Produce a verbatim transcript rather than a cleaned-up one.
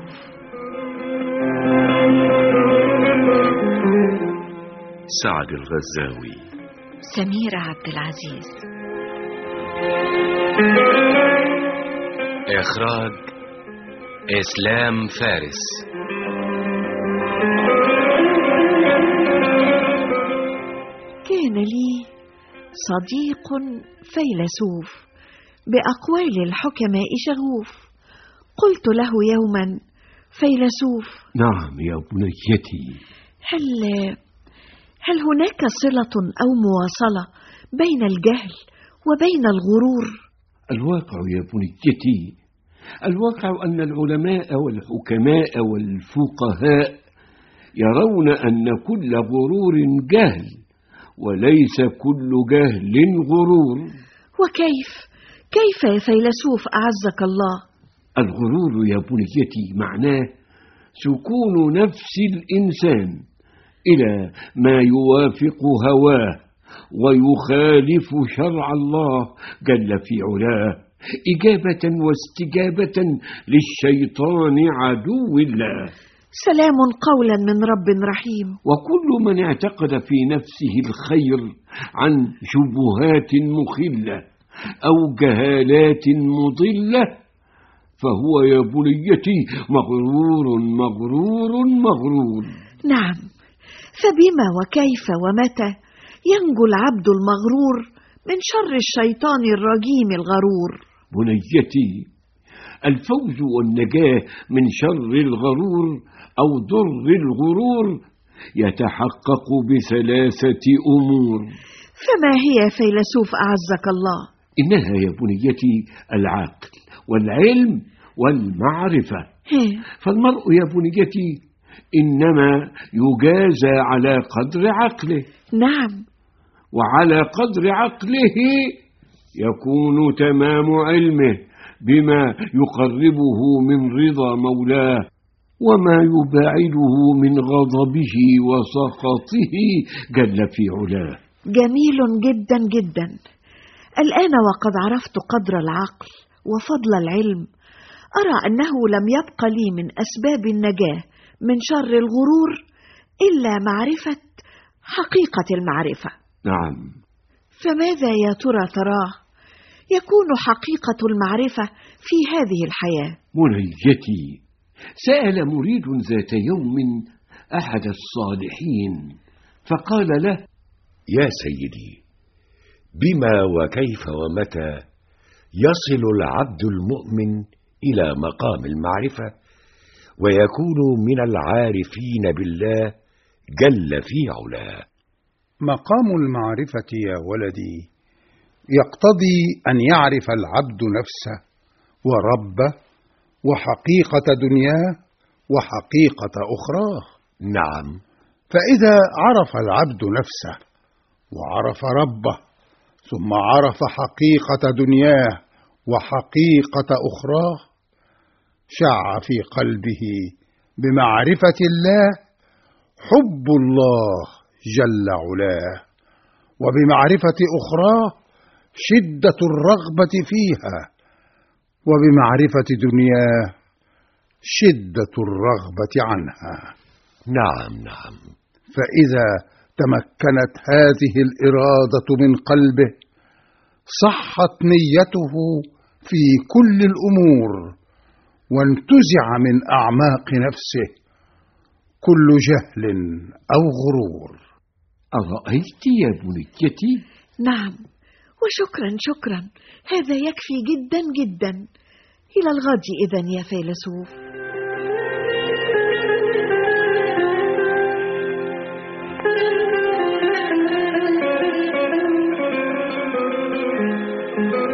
فيلسوف. سعد الغزاوي. سميرة عبد العزيز. إخراج إسلام فارس. كان لي صديق فيلسوف بأقوال الحكماء شغوف. قلت له يوما: فيلسوف. نعم يا بنيتي. هل هل هناك صلة أو مواصلة بين الجهل وبين الغرور؟ الواقع يا بنيتي، الواقع أن العلماء والحكماء والفقهاء يرون أن كل غرور جهل، وليس كل جهل غرور. وكيف كيف يا فيلسوف أعزك الله؟ الغرور يا بنيتي معناه سكون نفس الإنسان إلى ما يوافق هواه ويخالف شرع الله جل في علاه، إجابة واستجابة للشيطان عدو الله. سلام قولا من رب رحيم. وكل من اعتقد في نفسه الخير عن شبهات مخلة أو جهالات مضلة فهو يا بنيتي مغرور مغرور مغرور. نعم، فبما وكيف ومتى ينجو العبد المغرور من شر الشيطان الرجيم الغرور؟ بنيتي، الفوز والنجاة من شر الغرور أو ضر الغرور يتحقق بثلاثة أمور. فما هي فيلسوف أعزك الله؟ إنها يا بنيتي العقل والعلم والمعرفة. فالمرء يا بنيتي إنما يجازى على قدر عقله. نعم. وعلى قدر عقله يكون تمام علمه بما يقربه من رضا مولاه وما يباعده من غضبه وسخطه جل في علاه. جميل جدا جدا. الآن وقد عرفت قدر العقل وفضل العلم، أرى أنه لم يبق لي من أسباب النجاة من شر الغرور إلا معرفة حقيقة المعرفة. نعم. فماذا يا ترى تراه يكون حقيقة المعرفة في هذه الحياة؟ بنيتي، سأل مريد ذات يوم أحد الصالحين فقال له: يا سيدي، بما وكيف ومتى يصل العبد المؤمن إلى مقام المعرفة ويكون من العارفين بالله جل في علاه؟ مقام المعرفة يا ولدي يقتضي أن يعرف العبد نفسه وربه وحقيقة دنياه وحقيقة أخراه. نعم. فإذا عرف العبد نفسه وعرف ربه ثم عرف حقيقة دنياه وحقيقة أخراه شع في قلبه بمعرفة الله حب الله جل علاه، وبمعرفة أخراه شدة الرغبة فيها، وبمعرفة دنياه شدة الرغبة عنها. نعم نعم. فإذا تمكنت هذه الإرادة من قلبه صحت نيته في كل الأمور، وانتزع من أعماق نفسه كل جهل أو غرور. أرأيت يا بنيتي؟ نعم، وشكرا شكرا، هذا يكفي جدا جدا. إلى الغد إذن يا فيلسوف.